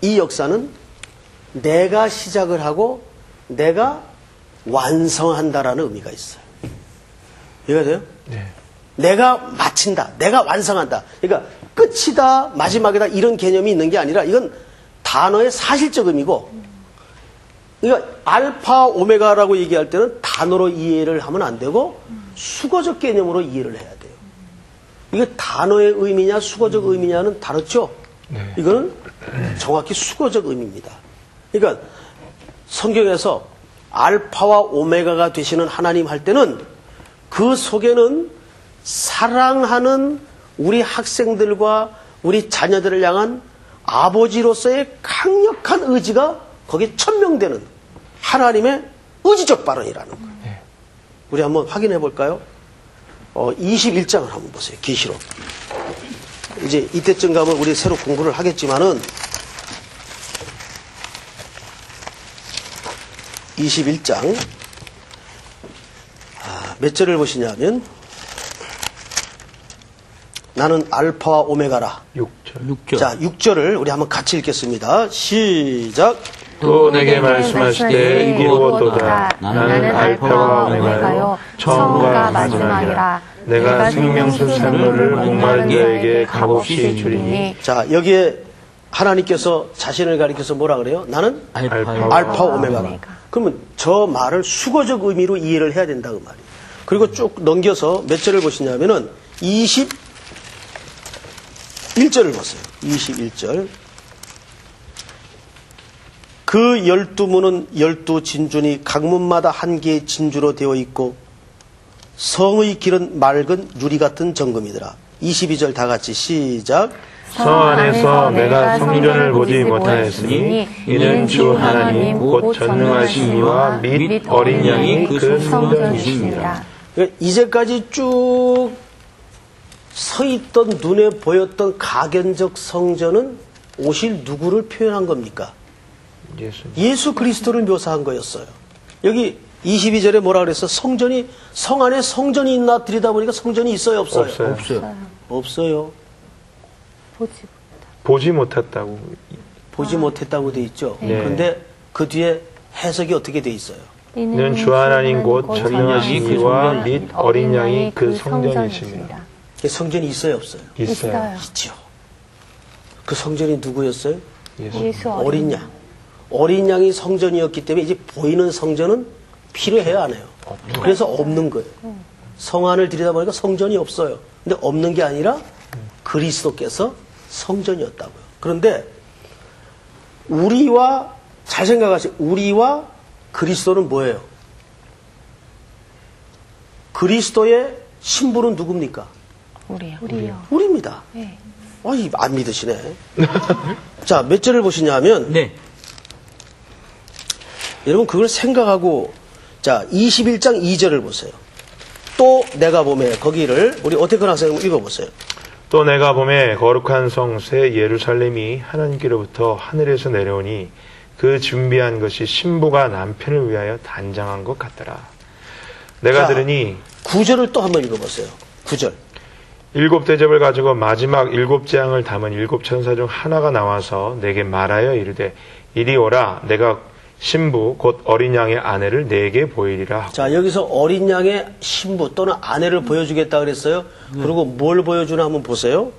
[SPEAKER 5] 내가 시작을 하고 내가 완성한다라는 의미가 있어요. 이해가 돼요?
[SPEAKER 2] 네.
[SPEAKER 5] 내가 마친다. 내가 완성한다. 그러니까 끝이다, 마지막이다 이런 개념이 있는 게 아니라 이건 단어의 사실적 의미고, 그러니까 알파, 오메가라고 얘기할 때는 단어로 이해를 하면 안 되고 수거적 개념으로 이해를 해야 돼요. 이게 단어의 의미냐 수거적 의미냐는 다르죠?
[SPEAKER 2] 네.
[SPEAKER 5] 이거는 정확히 수거적 의미입니다. 그러니까 성경에서 알파와 오메가가 되시는 하나님 할 때는 그 속에는 사랑하는 우리 학생들과 우리 자녀들을 향한 아버지로서의 강력한 의지가 거기에 천명되는 하나님의 의지적 발언이라는 거예요.
[SPEAKER 2] 네.
[SPEAKER 5] 우리 한번 확인해 볼까요? 21장을 한번 보세요. 계시록. 이제 이때쯤 가면 우리 새로 공부를 하겠지만은 21장 몇 절을 보시냐면 나는 알파와 오메가라.
[SPEAKER 2] 6절.
[SPEAKER 5] 자, 6절을 우리 한번 같이 읽겠습니다. 시작.
[SPEAKER 2] 또 내게 말씀하시되 이루었도다. 나는 알파와 오메가요 처음과 마지막이라. 내가 생명수 산물을 목마른 자에게 값없이 주리니.
[SPEAKER 5] 자, 여기에 하나님께서 자신을 가리켜서 뭐라 그래요? 나는 알파 오메가라. 그러면 저 말을 수거적 의미로 이해를 해야 된다 그 말이에요. 그리고 쭉 넘겨서 몇 절을 보시냐면은 21절을 보세요. 21절. 그 12문은 12진주니 각 문마다 한 개의 진주로 되어 있고 성의 길은 맑은 유리 같은 정금이더라. 22절 다 같이 시작.
[SPEAKER 2] 성 안에서 내가 성전을 보지 못하였으니 이는 주 하나님 곧 전능하신 이와 및 어린 양이 그 성전이십니다.
[SPEAKER 5] 이제까지 쭉 서 있던 눈에 보였던 가견적 성전은 오실 누구를 표현한 겁니까? 예수 그리스도를 묘사한 거였어요. 여기 22절에 뭐라 그랬어? 성전이, 성 안에 성전이 있나 들여다보니까 성전이 있어요, 없어요? 없어요.
[SPEAKER 2] 보지 못했다고.
[SPEAKER 5] 보지 못했다고 돼 있죠.
[SPEAKER 2] 네.
[SPEAKER 5] 그런데 그 뒤에 해석이 어떻게 돼 있어요?
[SPEAKER 2] 이는 주 하나님 곧 전능하신 이와 및 어린 양이 그 성전이십니다.
[SPEAKER 5] 성전이 있어요, 없어요?
[SPEAKER 2] 있어요.
[SPEAKER 5] 있죠. 그 성전이 누구였어요?
[SPEAKER 2] 예수.
[SPEAKER 5] 어린 양. 어린 양이 성전이었기 때문에 이제 보이는 성전은 필요해요, 안 해요? 그래서 없는 거예요. 성 안을 들여다보니까 성전이 없어요. 근데 없는 게 아니라 그리스도께서 성전이었다고요. 그런데 우리와, 잘 생각하세요. 우리와 그리스도는 뭐예요? 그리스도의 신부는 누굽니까?
[SPEAKER 7] 우리요.
[SPEAKER 5] 우리입니다.
[SPEAKER 7] 네.
[SPEAKER 5] 아이, 안 믿으시네. 자, 몇 절을 보시냐면,
[SPEAKER 4] 네.
[SPEAKER 5] 여러분 그걸 생각하고, 자, 21장 2절을 보세요. 또 내가 보매, 거기를, 우리 어태근 학생 읽어보세요.
[SPEAKER 2] 또 내가 보매 거룩한 성새 예루살렘이 하나님께로부터 하늘에서 내려오니 그 준비한 것이 신부가 남편을 위하여 단장한 것 같더라. 내가
[SPEAKER 5] 자,
[SPEAKER 2] 들으니
[SPEAKER 5] 9절을 또 한번 읽어보세요. 9절.
[SPEAKER 2] 7 대접을 가지고 마지막 7 재앙을 담은 7 천사 중 하나가 나와서 내게 말하여 이르되 이리 오라. 내가 신부 곧 어린 양의 아내를 내게 보이리라 하고.
[SPEAKER 5] 자, 여기서 어린 양의 신부 또는 아내를 보여주겠다 그랬어요. 그리고 뭘 보여주나 한번 보세요.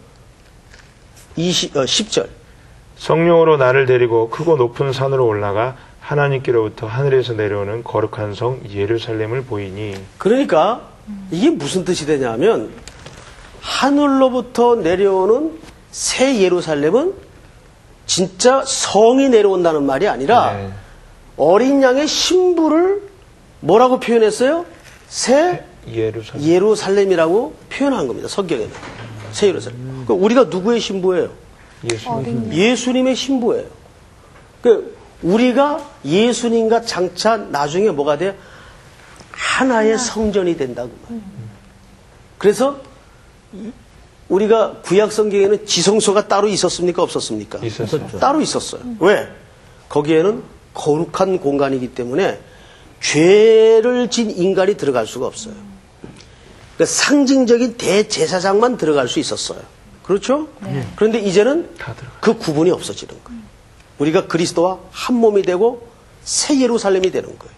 [SPEAKER 5] 10절.
[SPEAKER 2] 성령으로 나를 데리고 크고 높은 산으로 올라가 하나님께로부터 하늘에서 내려오는 거룩한 성 예루살렘을 보이니.
[SPEAKER 5] 그러니까 이게 무슨 뜻이 되냐면 하늘로부터 내려오는 새 예루살렘은 진짜 성이 내려온다는 말이 아니라
[SPEAKER 2] 네.
[SPEAKER 5] 어린 양의 신부를 뭐라고 표현했어요? 새
[SPEAKER 2] 예루살렘.
[SPEAKER 5] 예루살렘이라고 표현한 겁니다. 성경에는. 새 예루살렘. 그러니까 우리가 누구의 신부예요?
[SPEAKER 2] 예수님.
[SPEAKER 5] 예수님의 신부예요. 그러니까 우리가 예수님과 장차 나중에 뭐가 돼요? 하나의 성전이 된다고 말이에요. 그래서 우리가 구약 성경에는 지성소가 따로 있었습니까? 없었습니까?
[SPEAKER 2] 있었죠.
[SPEAKER 5] 따로 있었어요. 왜? 거기에는 거룩한 공간이기 때문에 죄를 진 인간이 들어갈 수가 없어요. 그러니까 상징적인 대제사장만 들어갈 수 있었어요. 그렇죠? 그런데 이제는
[SPEAKER 2] 다 들어가요.
[SPEAKER 5] 그 구분이 없어지는 거예요. 우리가 그리스도와 한 몸이 되고 새 예루살렘이 되는 거예요.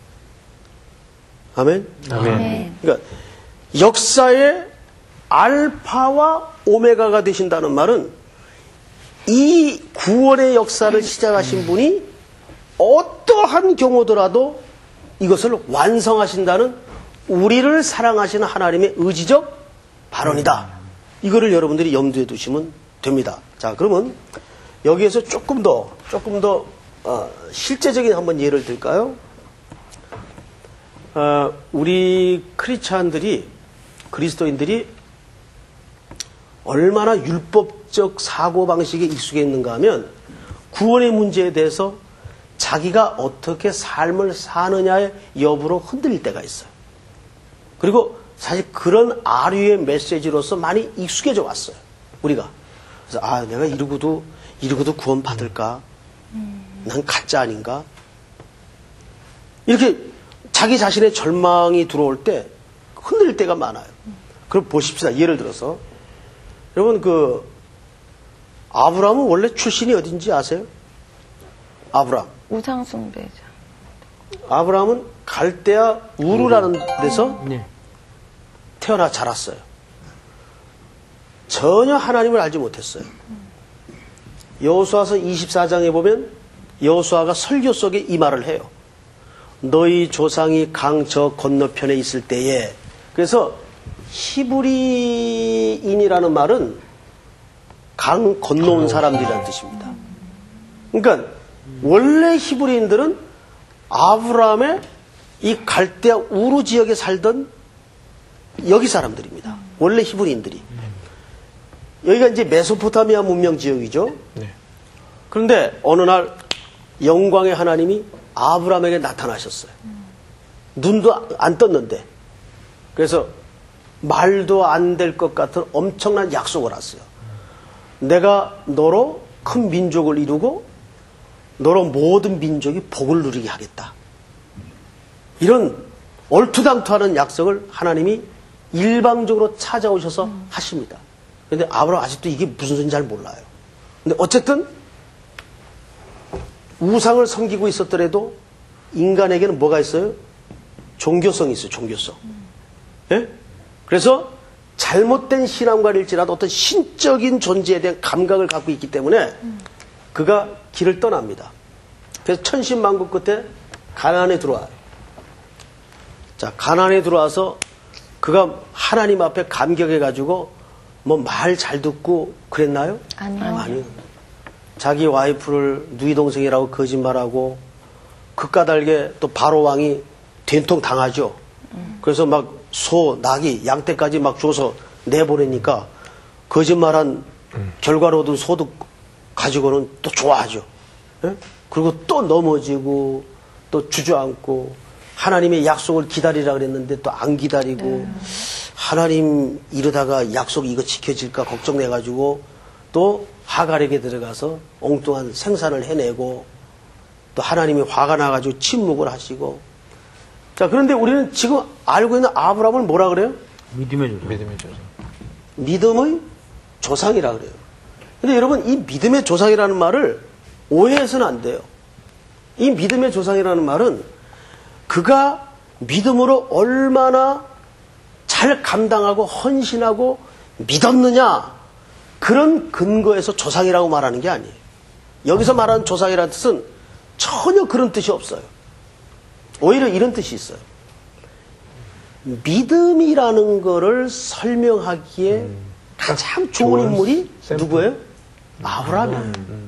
[SPEAKER 5] 아멘?
[SPEAKER 2] 아멘.
[SPEAKER 5] 그러니까 역사의 알파와 오메가가 되신다는 말은 이 구원의 역사를 시작하신 분이 어떠한 경우더라도 이것을 완성하신다는 우리를 사랑하시는 하나님의 의지적 발언이다. 이거를 여러분들이 염두에 두시면 됩니다. 자, 그러면 여기에서 조금 더 실제적인 한번 예를 들까요? 우리 크리스찬들이 그리스도인들이 얼마나 율법적 사고방식에 익숙해 있는가 하면 구원의 문제에 대해서 자기가 어떻게 삶을 사느냐의 여부로 흔들릴 때가 있어요. 그리고 사실 그런 아류의 메시지로서 많이 익숙해져 왔어요. 우리가. 그래서 내가 이러고도 구원 받을까? 난 가짜 아닌가? 이렇게 자기 자신의 절망이 들어올 때 흔들릴 때가 많아요. 그럼 보십시다. 예를 들어서 여러분 아브라함은 원래 출신이 어딘지 아세요? 아브라함.
[SPEAKER 3] 우상숭배자.
[SPEAKER 5] 아브라함은 갈대아 우르라는 데서
[SPEAKER 4] 네.
[SPEAKER 5] 태어나 자랐어요. 전혀 하나님을 알지 못했어요. 여호수아서 24장에 보면 여호수아가 설교 속에 이 말을 해요. 너희 조상이 강 저 건너편에 있을 때에. 그래서 히브리인이라는 말은 강 건너온 사람들이라는 뜻입니다. 그러니까 원래 히브리인들은 아브라함의 이 갈대아 우르 지역에 살던 여기 사람들입니다. 원래 히브리인들이. 여기가 이제 메소포타미아 문명 지역이죠.
[SPEAKER 2] 네.
[SPEAKER 5] 그런데 어느 날 영광의 하나님이 아브라함에게 나타나셨어요. 눈도 안 떴는데. 그래서 말도 안 될 것 같은 엄청난 약속을 했어요. 내가 너로 큰 민족을 이루고 너로 모든 민족이 복을 누리게 하겠다. 이런 얼토당토하는 약속을 하나님이 일방적으로 찾아오셔서 하십니다. 그런데 아브라함 아직도 이게 무슨 소리인지 잘 몰라요. 근데 어쨌든 우상을 섬기고 있었더라도 인간에게는 뭐가 있어요? 종교성이 있어요. 종교성. 예? 그래서 잘못된 신앙관일지라도 어떤 신적인 존재에 대한 감각을 갖고 있기 때문에 그가 길을 떠납니다. 그래서 천신만고 끝에 가나안에 들어와요. 자, 가나안에 들어와서 그가 하나님 앞에 감격해가지고 뭐 말 잘 듣고 그랬나요? 아니요. 자기 와이프를 누이 동생이라고 거짓말하고 그까닭에 또 바로 왕이 된통 당하죠. 그래서 막 소, 나귀, 양떼까지 막 줘서 내보내니까 거짓말한 결과로 얻은 소득 가지고는 또 좋아하죠. 예? 그리고 또 넘어지고 또 주저앉고 하나님의 약속을 기다리라 그랬는데 또 안 기다리고 하나님 이러다가 약속 이거 지켜질까 걱정돼가지고 또 하갈에게 들어가서 엉뚱한 생산을 해내고 또 하나님이 화가 나가지고 침묵을 하시고. 자, 그런데 우리는 지금 알고 있는 아브라함을 뭐라 그래요?
[SPEAKER 4] 믿음의 조상.
[SPEAKER 2] 믿음의 조상.
[SPEAKER 5] 믿음의 조상이라 그래요. 근데 여러분 이 믿음의 조상이라는 말을 오해해서는 안 돼요. 이 믿음의 조상이라는 말은 그가 믿음으로 얼마나 잘 감당하고 헌신하고 믿었느냐, 그런 근거에서 조상이라고 말하는 게 아니에요. 여기서 말하는 조상이라는 뜻은 전혀 그런 뜻이 없어요. 오히려 이런 뜻이 있어요. 믿음이라는 거를 설명하기에 가장 좋은 인물이 누구예요? 아브라함이에요.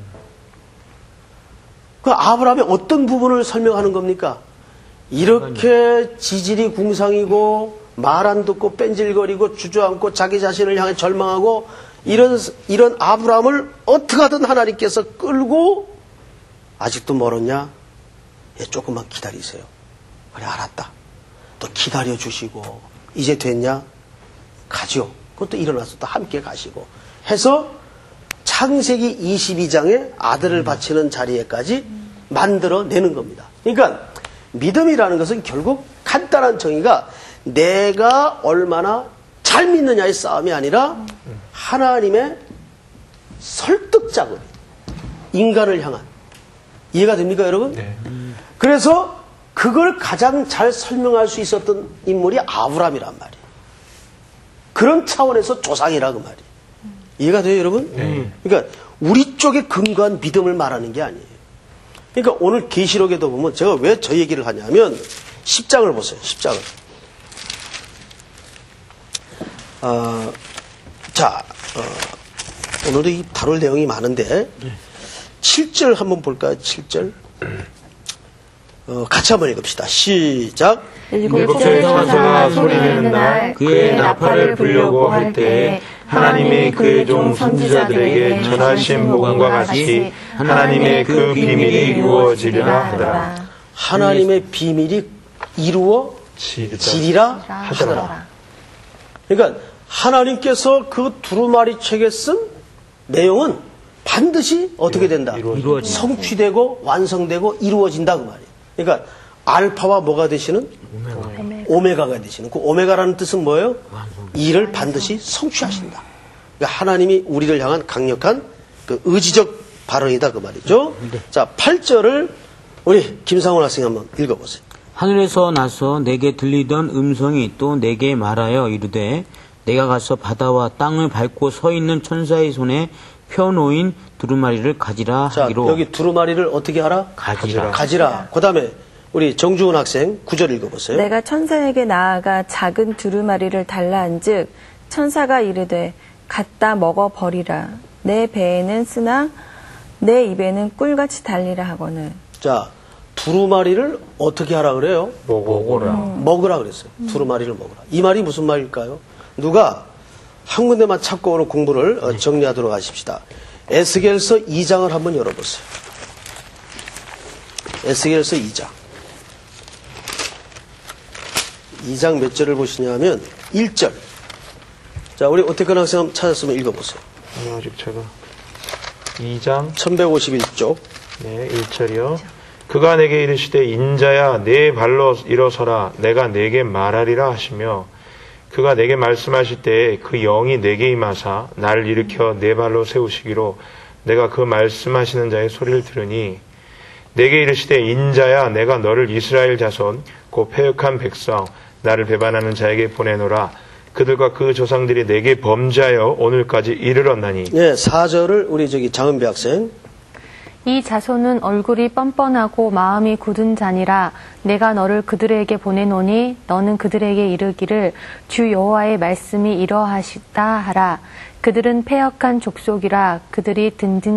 [SPEAKER 5] 그 아브라함의 어떤 부분을 설명하는 겁니까? 이렇게 지질이 궁상이고 말 안 듣고 뺀질거리고 주저앉고 자기 자신을 향해 절망하고 이런 아브라함을 어떻게 하든 하나님께서 끌고 아직도 멀었냐? 예, 조금만 기다리세요. 그래, 알았다. 또 기다려주시고 이제 됐냐? 가죠. 그것도 일어나서 또 함께 가시고 해서 창세기 22장에 아들을 바치는 자리에까지 만들어내는 겁니다. 그러니까 믿음이라는 것은 결국 간단한 정의가 내가 얼마나 잘 믿느냐의 싸움이 아니라 하나님의 설득 작업이 인간을 향한, 이해가 됩니까 여러분?
[SPEAKER 2] 네.
[SPEAKER 5] 그래서 그걸 가장 잘 설명할 수 있었던 인물이 아브라함이란 말이에요. 그런 차원에서 조상이라 그 말이에요. 이해가 돼요 여러분?
[SPEAKER 2] 네.
[SPEAKER 5] 그러니까 우리 쪽에 근거한 믿음을 말하는 게 아니에요. 그러니까 오늘 계시록에도 보면 제가 왜 저 얘기를 하냐면 10장을 보세요. 10장을. 오늘도 이 다룰 내용이 많은데 7절 한번 볼까요? 7절. 같이 한번 읽읍시다. 시작.
[SPEAKER 1] 일곱
[SPEAKER 2] 째 천사가 소리내는 날 그의 나팔을 불려고 할 때에 하나님의 그의 종 선지자들에게 전하신 복음과 같이 하나님의 그 비밀이 이루어지리라 하더라.
[SPEAKER 5] 하나님의 비밀이 이루어지리라 하더라. 그러니까 하나님께서 그 두루마리 책에 쓴 내용은 반드시 어떻게 된다? 성취되고 완성되고 이루어진다 그 말이에요. 그러니까 알파와 뭐가 되시는? 오메가가 되시는. 그 오메가라는 뜻은 뭐예요? 일을 반드시 성취하신다. 그러니까 하나님이 우리를 향한 강력한 그 의지적 발언이다 그 말이죠. 자, 8절을 우리 김상훈 학생 한번 읽어보세요.
[SPEAKER 4] 하늘에서 나서 내게 들리던 음성이 또 내게 말하여 이르되 내가 가서 바다와 땅을 밟고 서 있는 천사의 손에 펴놓인 두루마리를 가지라
[SPEAKER 5] 자,
[SPEAKER 4] 하기로.
[SPEAKER 5] 여기 두루마리를 어떻게 하라? 가지라. 그 다음에 우리 정주은 학생 9절 읽어보세요.
[SPEAKER 7] 내가 천사에게 나아가 작은 두루마리를 달라한즉 천사가 이르되 갖다 먹어버리라. 내 배에는 쓰나 내 입에는 꿀같이 달리라 하거늘.
[SPEAKER 5] 자, 두루마리를 어떻게 하라 그래요? 먹으라 그랬어요. 두루마리를 먹으라. 이 말이 무슨 말일까요? 누가 한 군데만 찾고 오늘 공부를 정리하도록 하십시다. 에스겔서 2장을 한번 열어보세요. 에스겔서 2장. 2장 몇 절을 보시냐면 1절. 자, 우리 오태근 학생 한번 찾았으면 읽어보세요.
[SPEAKER 2] 아직 제가 2장
[SPEAKER 5] 1151쪽.
[SPEAKER 2] 네, 1절이요. 그가 내게 이르시되 인자야 내 발로 일어서라 내가 내게 말하리라 하시며 그가 내게 말씀하실 때에 그 영이 내게 임하사 나를 일으켜 내 발로 세우시기로 내가 그 말씀하시는 자의 소리를 들으니 내게 이르시되 인자야 내가 너를 이스라엘 자손 곧 패역한 백성 나를 배반하는 자에게 보내노라 그들과 그 조상들이 내게 범죄하여 오늘까지 이르렀나니.
[SPEAKER 5] 네, 4절을 우리 장은배 학생.
[SPEAKER 1] 이 자손은 얼굴이 뻔뻔하고 마음이 굳은 자니라. 내가 너를 그들에게 보내노니 너는 그들에게 이르기를 주 여호와의 말씀이 이러하시다 하라. 그들은 패역한 족속이라. 그들이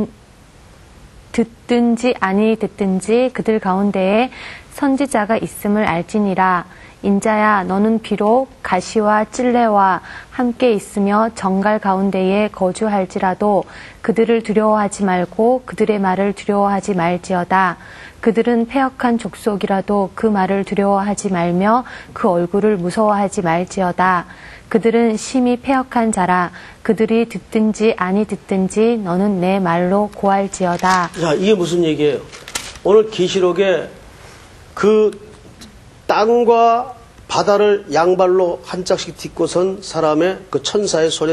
[SPEAKER 1] 듣든지 아니 듣든지 그들 가운데에 선지자가 있음을 알지니라. 인자야 너는 비록 가시와 찔레와 함께 있으며 정갈 가운데에 거주할지라도 그들을 두려워하지 말고 그들의 말을 두려워하지 말지어다. 그들은 패역한 족속이라도 그 말을 두려워하지 말며 그 얼굴을 무서워하지 말지어다. 그들은 심히 패역한 자라. 그들이 듣든지 아니 듣든지 너는 내 말로 고할지어다.
[SPEAKER 5] 자, 이게 무슨 얘기예요? 오늘 계시록에 그 땅과 바다를 양발로 한 짝씩 딛고 선 사람의 그 천사의 손에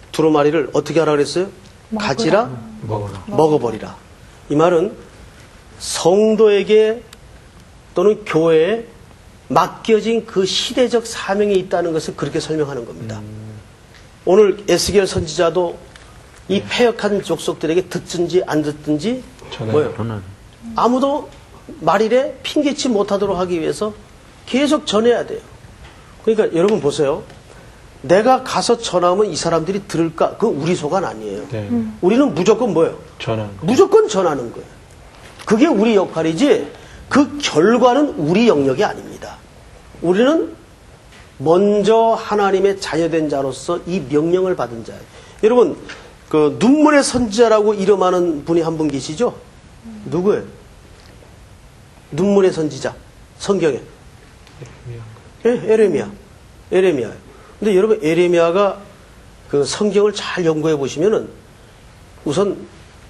[SPEAKER 5] 두루마리를 어떻게 하라 그랬어요? 가지라, 먹어버리라. 이 말은 성도에게 또는 교회에 맡겨진 그 시대적 사명이 있다는 것을 그렇게 설명하는 겁니다. 오늘 에스겔 선지자도 이 패역한 족속들에게 듣든지 안 듣든지 뭐예요? 아무도 말일에 핑계치 못하도록 하기 위해서 계속 전해야 돼요. 그러니까 여러분 보세요. 내가 가서 전하면 이 사람들이 들을까? 그건 우리 소관 아니에요.
[SPEAKER 2] 네.
[SPEAKER 5] 우리는 무조건 뭐예요?
[SPEAKER 2] 전하는
[SPEAKER 5] 무조건 전하는 거예요. 그게 우리 역할이지 그 결과는 우리 영역이 아닙니다. 우리는 먼저 하나님의 자녀된 자로서 이 명령을 받은 자예요. 여러분 그 눈물의 선지자라고 이름하는 분이 한 분 계시죠? 누구예요? 눈물의 선지자 성경에 에레미야. 근데 여러분 에레미야가 그 성경을 잘 연구해 보시면은 우선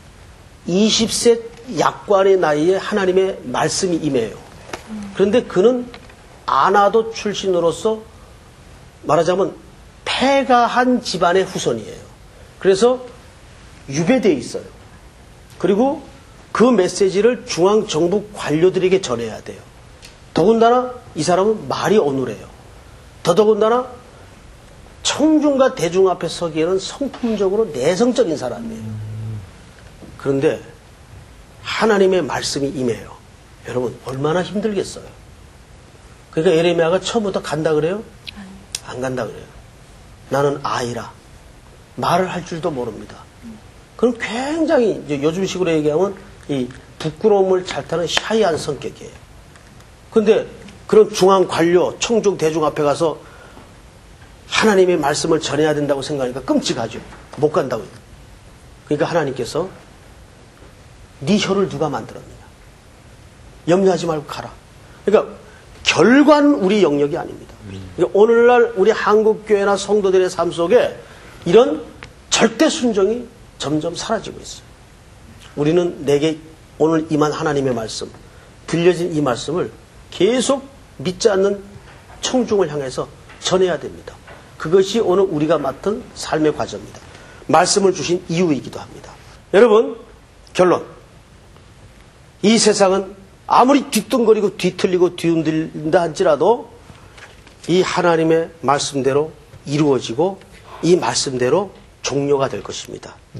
[SPEAKER 5] 20세 약관의 나이에 하나님의 말씀이 임해요. 그런데 그는 아나도 출신으로서 말하자면 패가한 집안의 후손이에요. 그래서 유배되어 있어요. 그리고 그 메시지를 중앙정부 관료들에게 전해야 돼요. 더군다나 이 사람은 말이 어눌해요. 더더군다나 청중과 대중 앞에 서기에는 성품적으로 내성적인 사람이에요. 그런데 하나님의 말씀이 임해요. 여러분 얼마나 힘들겠어요. 그러니까 에레미야가 처음부터 간다 그래요? 안 간다 그래요. 나는 아이라 말을 할 줄도 모릅니다. 그럼 굉장히 이제 요즘식으로 얘기하면 이 부끄러움을 잘 타는 샤이한 성격이에요. 그런데 그런 중앙 관료, 청중 대중 앞에 가서 하나님의 말씀을 전해야 된다고 생각하니까 끔찍하죠. 못 간다고요. 그러니까 하나님께서 네 혀를 누가 만들었느냐. 염려하지 말고 가라. 그러니까 결과는 우리 영역이 아닙니다. 그러니까 오늘날 우리 한국교회나 성도들의 삶 속에 이런 절대 순종이 점점 사라지고 있어요. 우리는 내게 오늘 임한 하나님의 말씀, 들려진 이 말씀을 계속 믿지 않는 청중을 향해서 전해야 됩니다. 그것이 오늘 우리가 맡은 삶의 과정입니다. 말씀을 주신 이유이기도 합니다. 여러분, 결론. 이 세상은 아무리 뒤뚱거리고 뒤틀리고 뒤흔들린다 할지라도 이 하나님의 말씀대로 이루어지고 이 말씀대로 종료가 될 것입니다.
[SPEAKER 2] 네.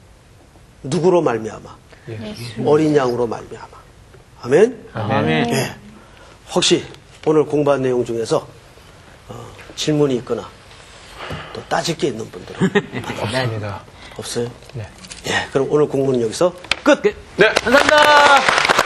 [SPEAKER 5] 누구로 말미암아?
[SPEAKER 2] 예수.
[SPEAKER 5] 어린 양으로 말미암아. 아멘?
[SPEAKER 4] 아멘.
[SPEAKER 5] 예. 혹시 오늘 공부한 내용 중에서 질문이 있거나 또 따질 게 있는 분들은
[SPEAKER 2] 없습니다.
[SPEAKER 5] 없어요?
[SPEAKER 2] 네.
[SPEAKER 5] 예. 그럼 오늘 공부는 여기서 끝!
[SPEAKER 2] 네.
[SPEAKER 4] 감사합니다.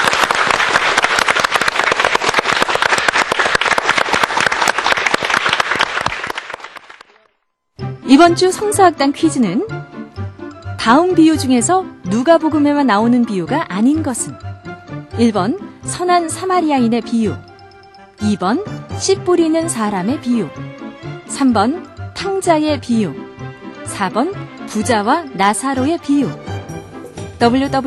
[SPEAKER 6] 이번 주 성서학당 퀴즈는 다음 비유 중에서 누가복음에만 나오는 비유가 아닌 것은 1번 선한 사마리아인의 비유, 2번 씨 뿌리는 사람의 비유, 3번 탕자의 비유, 4번 부자와 나사로의 비유.